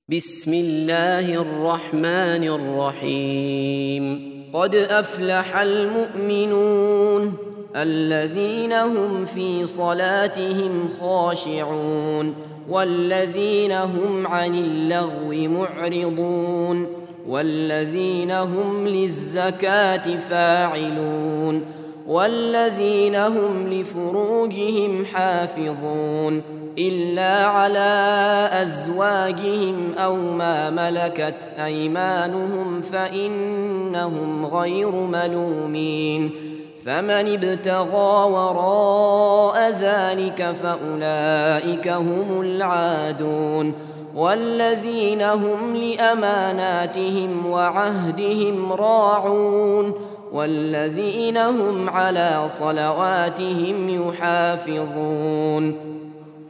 بسم الله الرحمن الرحيم قد أفلح المؤمنون الذين هم في صلاتهم خاشعون والذين هم عن اللغو معرضون والذين هم للزكاة فاعلون والذين هم لفروجهم حافظون إلا على أزواجهم أو ما ملكت أيمانهم فإنهم غير ملومين فمن ابتغى وراء ذلك فأولئك هم العادون والذين هم لأماناتهم وعهدهم راعون والذين هم على صلواتهم يحافظون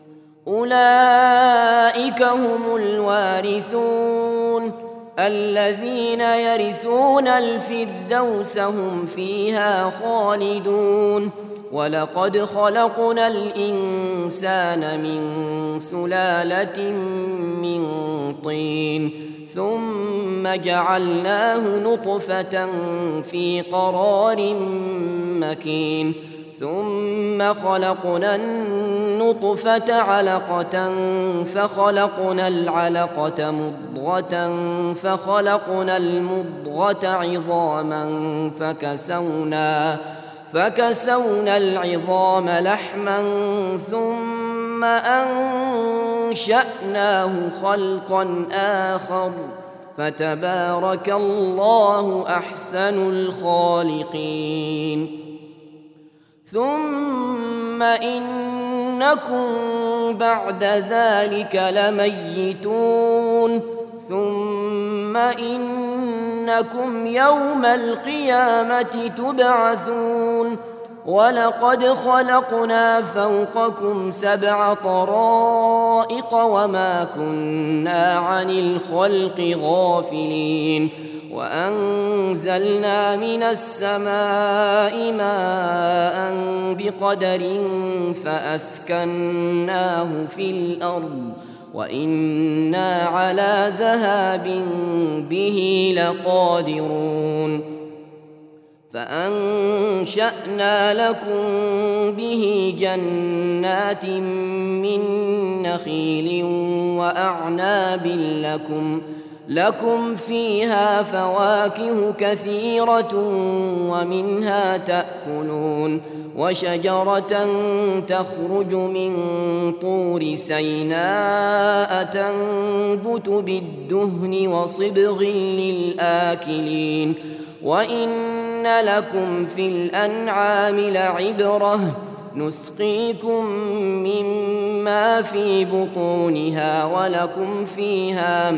أولئك هم الوارثون الذين يرثون الفردوس هم فيها خالدون ولقد خلقنا الإنسان من سلالة من طين ثم جعلناه نطفة في قرار مكين ثم خلقنا النطفة علقة فخلقنا العلقة مضغة فخلقنا المضغة عظاما فكسونا العظام لحما ثم أنشأناه خلقا آخر فتبارك الله أحسن الخالقين ثم إنكم بعد ذلك لميتون ثم إنكم يوم القيامة تبعثون ولقد خلقنا فوقكم 7 طرائق وما كنا عن الخلق غافلين وأنزلنا من السماء ماء بقدر فأسكناه في الأرض وإنا على ذهاب به لقادرون فأنشأنا لكم به جنات من نخيل وأعناب لكم فيها فواكه كثيرة ومنها تأكلون وشجرة تخرج من طور سيناء تنبت بالدهن وصبغ للآكلين وإن لكم في الأنعام لعبرة نسقيكم مما في بطونها ولكم فيها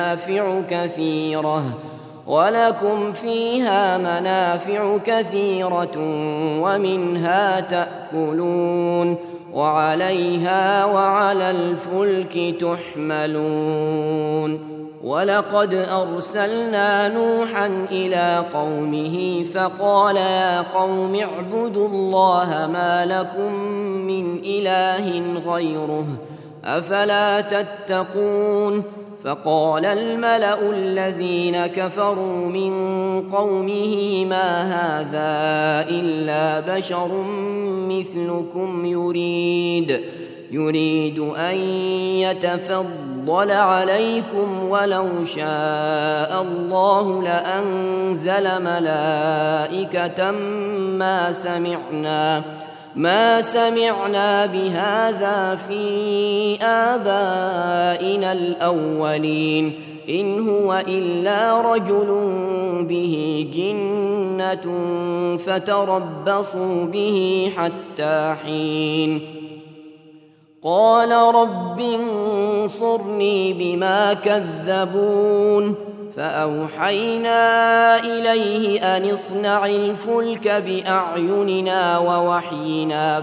منافع كثيرة ومنها تأكلون وعليها وعلى الفلك تحملون ولقد أرسلنا نوحا إلى قومه فقال يا قوم اعبدوا الله ما لكم من إله غيره أفلا تتقون فقال الملأ الذين كفروا من قومه ما هذا إلا بشر مثلكم يريد أن يتفضل عليكم ولو شاء الله لأنزل ملائكة ما سمعنا بهذا في آبائنا الأولين إن هو إلا رجل به جنة فتربصوا به حتى حين قال رب انصرني بما كذبون فأوحينا إليه أن اصنع الفلك بأعيننا ووحينا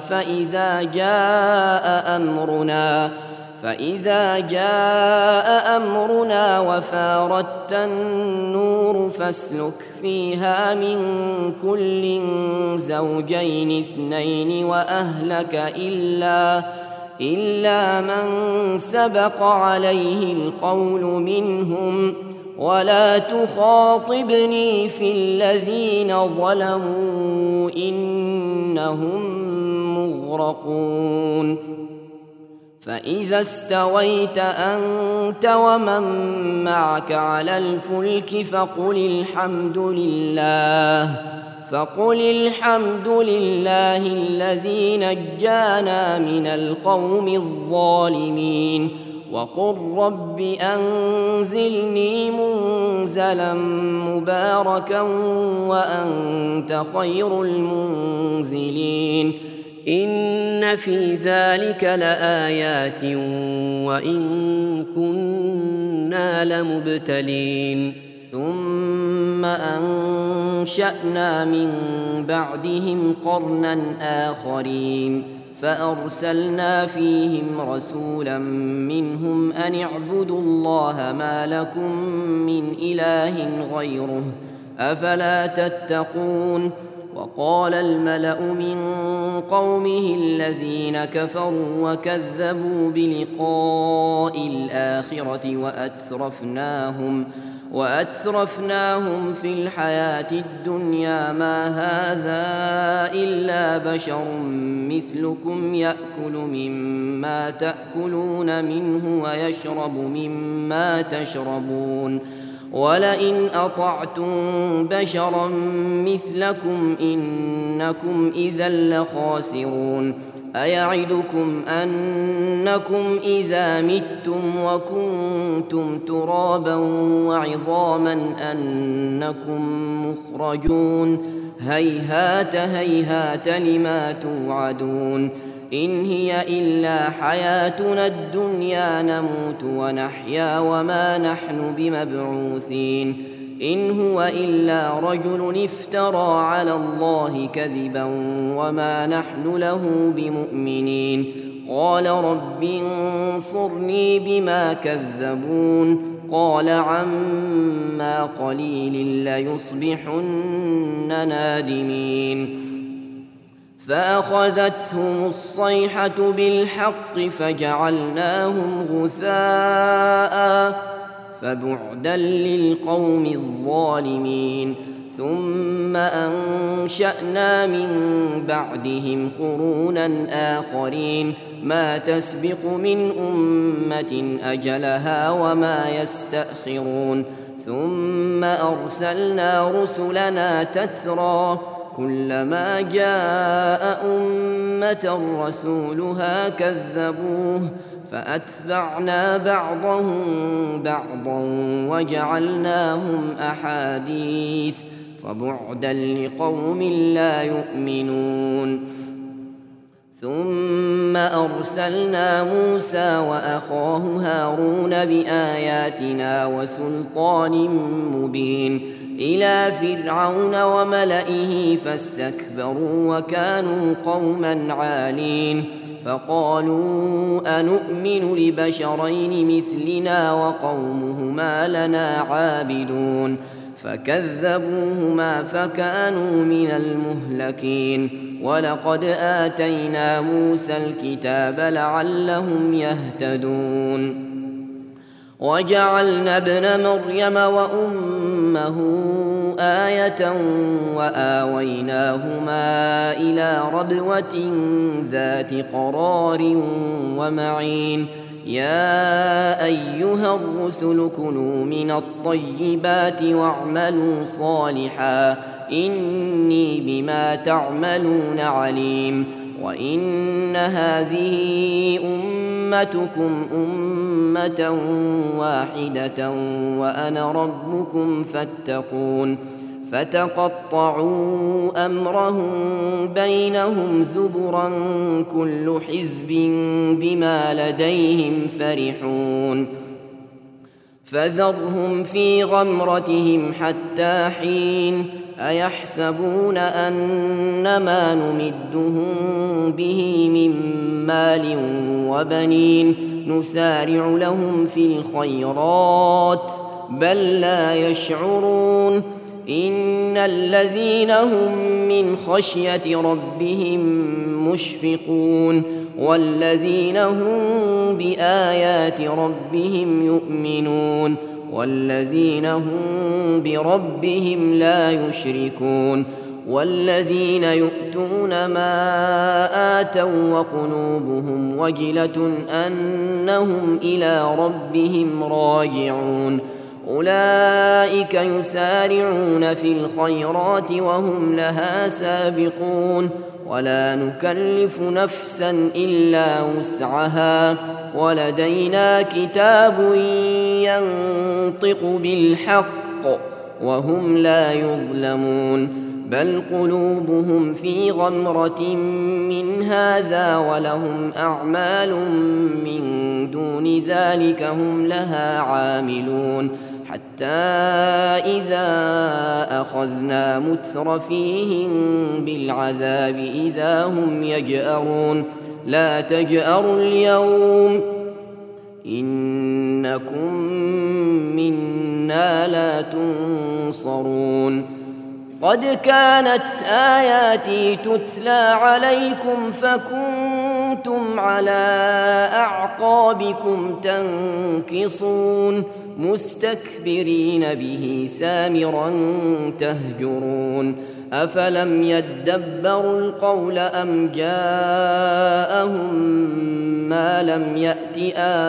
فإذا جاء أمرنا وفاردت النور فاسلك فيها من كل زوجين 2 إلا من سبق عليه القول منهم ولا تخاطبني في الذين ظلموا إنهم مغرقون فإذا استويت أنت ومن معك على الفلك فقل الحمد لله الذي نجانا من القوم الظالمين وقل رب أنزلني منزلا مباركا وأنت خير المنزلين إن في ذلك لآيات وإن كنا لمبتلين ثم أنشأنا من بعدهم قرنا آخرين فأرسلنا فيهم رسولا منهم أن اعبدوا الله ما لكم من إله غيره أفلا تتقون وقال الملأ من قومه الذين كفروا وكذبوا بلقاء الآخرة وأترفناهم في الحياة الدنيا ما هذا إلا بشر مثلكم يأكل مما تأكلون منه ويشرب مما تشربون ولئن أطعتم بشرا مثلكم إنكم إذا لخاسرون أيعدكم أنكم إذا متم وكنتم ترابا وعظاما أنكم مخرجون هيهات هيهات لما توعدون إن هي إلا حياتنا الدنيا نموت ونحيا وما نحن بمبعوثين إن هو إلا رجل افترى على الله كذبا وما نحن له بمؤمنين قال رب انصرني بما كذبون قال عما قليل ليصبحن نادمين فأخذتهم الصيحة بالحق فجعلناهم غثاء فبعدا للقوم الظالمين ثم أنشأنا من بعدهم قرونا آخرين ما تسبق من أمة أجلها وما يستأخرون ثم أرسلنا رسلنا تترى كلما جاء أمة رسولها كذبوه فأتبعنا بعضهم بعضا وجعلناهم أحاديث فبعدا لقوم لا يؤمنون ثم أرسلنا موسى وأخاه هارون بآياتنا وسلطان مبين إلى فرعون وملئه فاستكبروا وكانوا قوما عالين فقالوا أنؤمن لبشرين مثلنا وقومهما لنا عابدون فكذبوهما فكانوا من المهلكين ولقد آتينا موسى الكتاب لعلهم يهتدون وجعلنا ابن مريم وأمه آية وآويناهما إلى ربوة ذات قرار ومعين يا أيها الرسل كلوا من الطيبات واعملوا صالحا إني بما تعملون عليم وإن هذه أمتكم أمة واحدة وأنا ربكم فاتقون فتقطعوا أمرهم بينهم زبرا كل حزب بما لديهم فرحون فذرهم في غمرتهم حتى حين أيحسبون أنما نمدهم به من مال وبنين نسارع لهم في الخيرات بل لا يشعرون إن الذين هم من خشية ربهم مشفقون والذين هم بآيات ربهم يؤمنون والذين هم بربهم لا يشركون والذين يؤتون ما آتوا وقلوبهم وجلة أنهم إلى ربهم راجعون أولئك يسارعون في الخيرات وهم لها سابقون ولا نكلف نفسا إلا وسعها ولدينا كتاب ينطق بالحق وهم لا يظلمون بل قلوبهم في غمرة من هذا ولهم أعمال من دون ذلك هم لها عاملون حتى إذا أخذنا مترفيهم بالعذاب إذا هم يجأرون لا تجأروا اليوم إنكم منا لا تنصرون قد كانت آياتي تتلى عليكم فكنتم على أعقابكم تنكصون مستكبرين به سامرا تهجرون أفلم يدبروا القول أم جاءهم ما لم يأت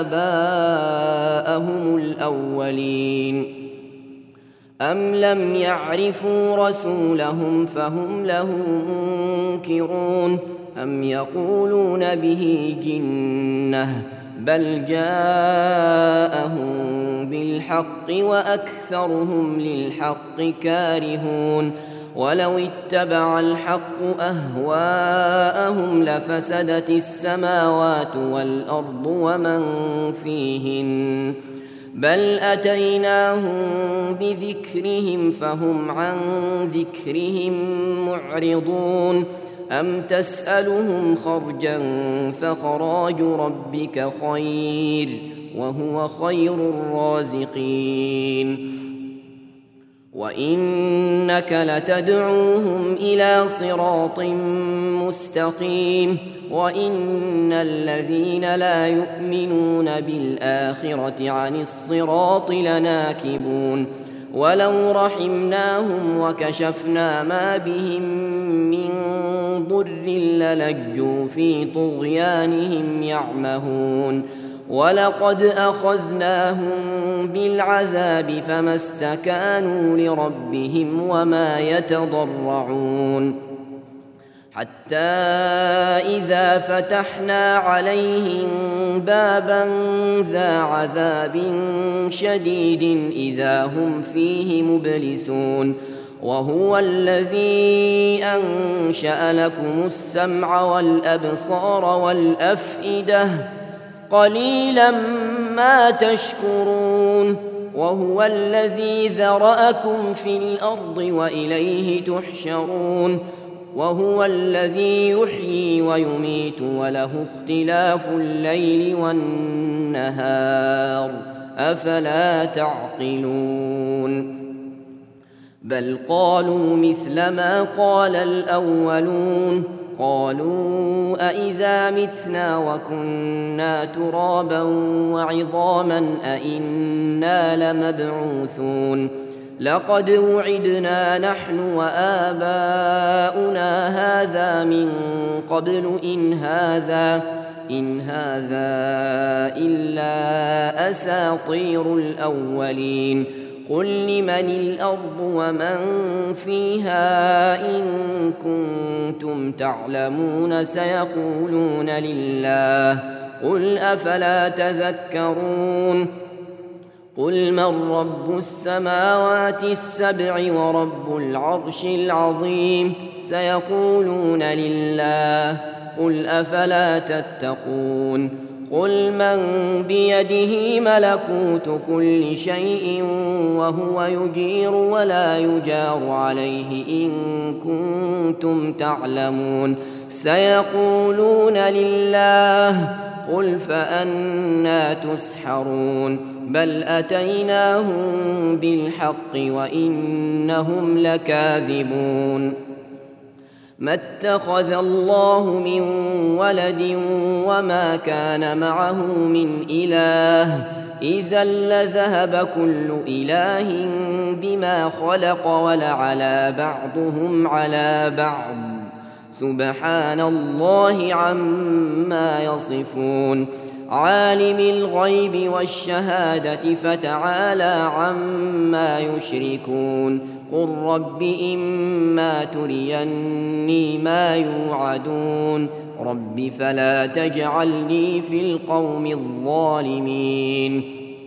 آباءهم الأولين أم لم يعرفوا رسولهم فهم له منكرون أم يقولون به جنة بل جاءهم بالحق وأكثرهم للحق كارهون ولو اتبع الحق أهواءهم لفسدت السماوات والأرض ومن فيهن بل أتيناهم بذكرهم فهم عن ذكرهم معرضون أم تسألهم خرجا فخراج ربك خير وهو خير الرازقين وإنك لتدعوهم إلى صراط مستقيم وإن الذين لا يؤمنون بالآخرة عن الصراط لناكبون ولو رحمناهم وكشفنا ما بهم من ضر للجوا في طغيانهم يعمهون ولقد أخذناهم بالعذاب فما استكانوا لربهم وما يتضرعون حتى إذا فتحنا عليهم بابا ذا عذاب شديد إذا هم فيه مبلسون وهو الذي أنشأ لكم السمع والأبصار والأفئدة قليلا ما تشكرون وهو الذي ذرأكم في الأرض وإليه تحشرون وهو الذي يحيي ويميت وله اختلاف الليل والنهار أفلا تعقلون بل قالوا مثل ما قال الأولون قالوا أإذا متنا وكنا ترابا وعظاما أإنا لمبعوثون لقد وعدنا نحن وآباؤنا هذا من قبل إن هذا إلا أساطير الأولين قل لمن الأرض ومن فيها إن كنتم تعلمون سيقولون لله قل أفلا تذكرون قل من رب السماوات السبع ورب العرش العظيم سيقولون لله قل أفلا تتقون قل من بيده ملكوت كل شيء وهو يجير ولا يجار عليه إن كنتم تعلمون سيقولون لله قل فأنى تسحرون بل أتيناهم بالحق وإنهم لكاذبون ما اتخذ الله من ولد وما كان معه من إله إذا لذهب كل إله بما خلق ولعلى بعضهم على بعض سبحان الله عما يصفون عالم الغيب والشهادة فتعالى عما يشركون قل رب إما تريني ما يوعدون رب فلا تجعلني في القوم الظالمين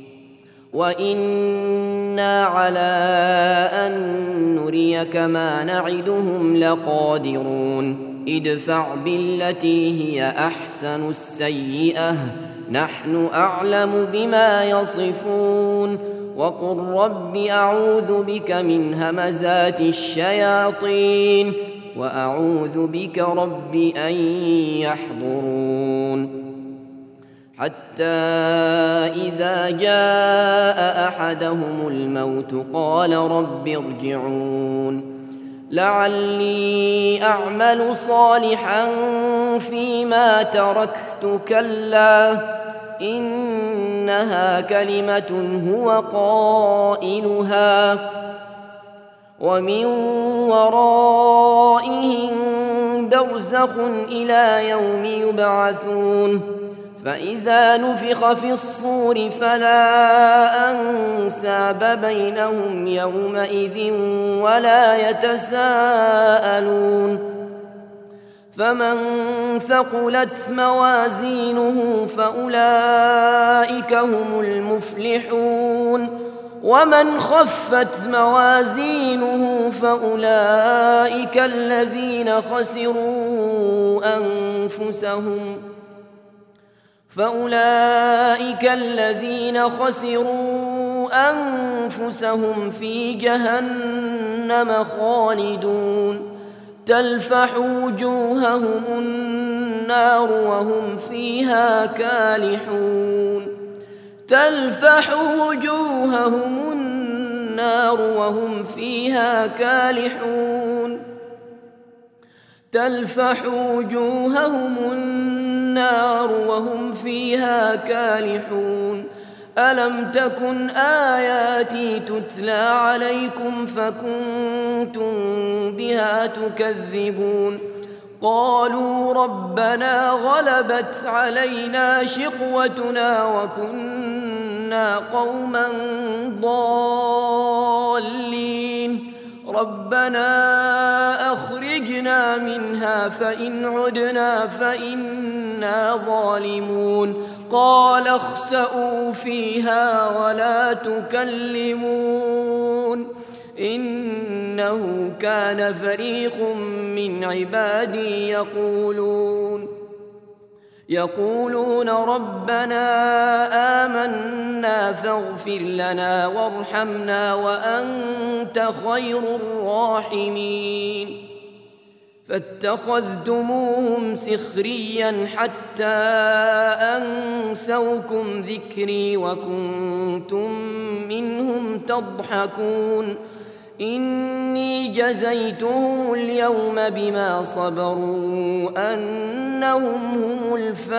وإنا على أن نريك ما نعدهم لقادرون ادفع بالتي هي أحسن السيئة نحن أعلم بما يصفون وقل رب أعوذ بك من همزات الشياطين وأعوذ بك رب أن يحضرون حتى إذا جاء أحدهم الموت قال رب ارجعون لعلي أعمل صالحا فيما تركت كلا إنها كلمة هو قائلها ومن ورائهم برزخ إلى يوم يبعثون فإذا نفخ في الصور فلا أنساب بينهم يومئذ ولا يتساءلون فمن ثقلت موازينه فأولئك هم المفلحون ومن خفت موازينه فأولئك الذين خسروا أنفسهم في جهنم خالدون تلفح وجوههم النار وهم فيها كالحون ألم تكن آياتي تتلى عليكم فكنتم بها تكذبون قالوا ربنا غلبت علينا شقوتنا وكنا قوما ضالين ربنا أخرجنا منها فإن عدنا فإنا ظالمون قال اخسئوا فيها ولا تكلمون إنه كان فريق من عبادي يقولون ربنا آمنا فاغفر لنا وارحمنا وأنت خير الراحمين فاتخذتموهم سخريا حتى أنسوكم ذكري وكنتم منهم تضحكون إني جزيتهم اليوم بما صبروا أنهم هم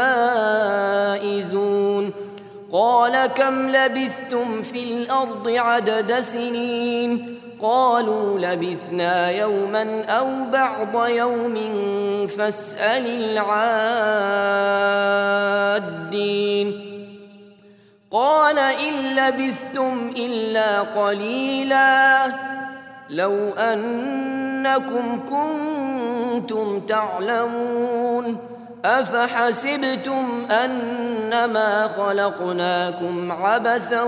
الفائزون قال كم لبثتم في الأرض عدد سنين قالوا لبثنا يوما أو بعض يوم فاسأل العادين قال إن لبثتم إلا قليلا لو أنكم كنتم تعلمون أفحسبتم أنما خلقناكم عبثا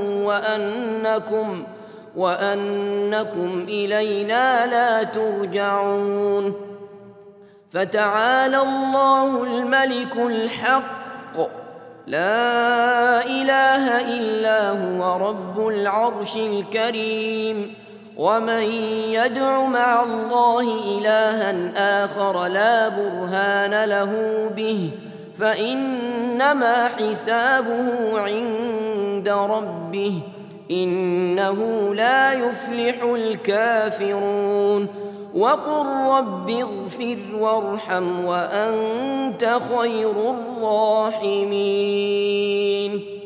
وأنكم إلينا لا ترجعون فتعالى الله الملك الحق لا إله إلا هو رب العرش الكريم ومن يدع مع الله إلها آخر لا برهان له به فإنما حسابه عند ربه إنه لا يفلح الكافرون وقل رب اغفر وارحم وأنت خير الراحمين.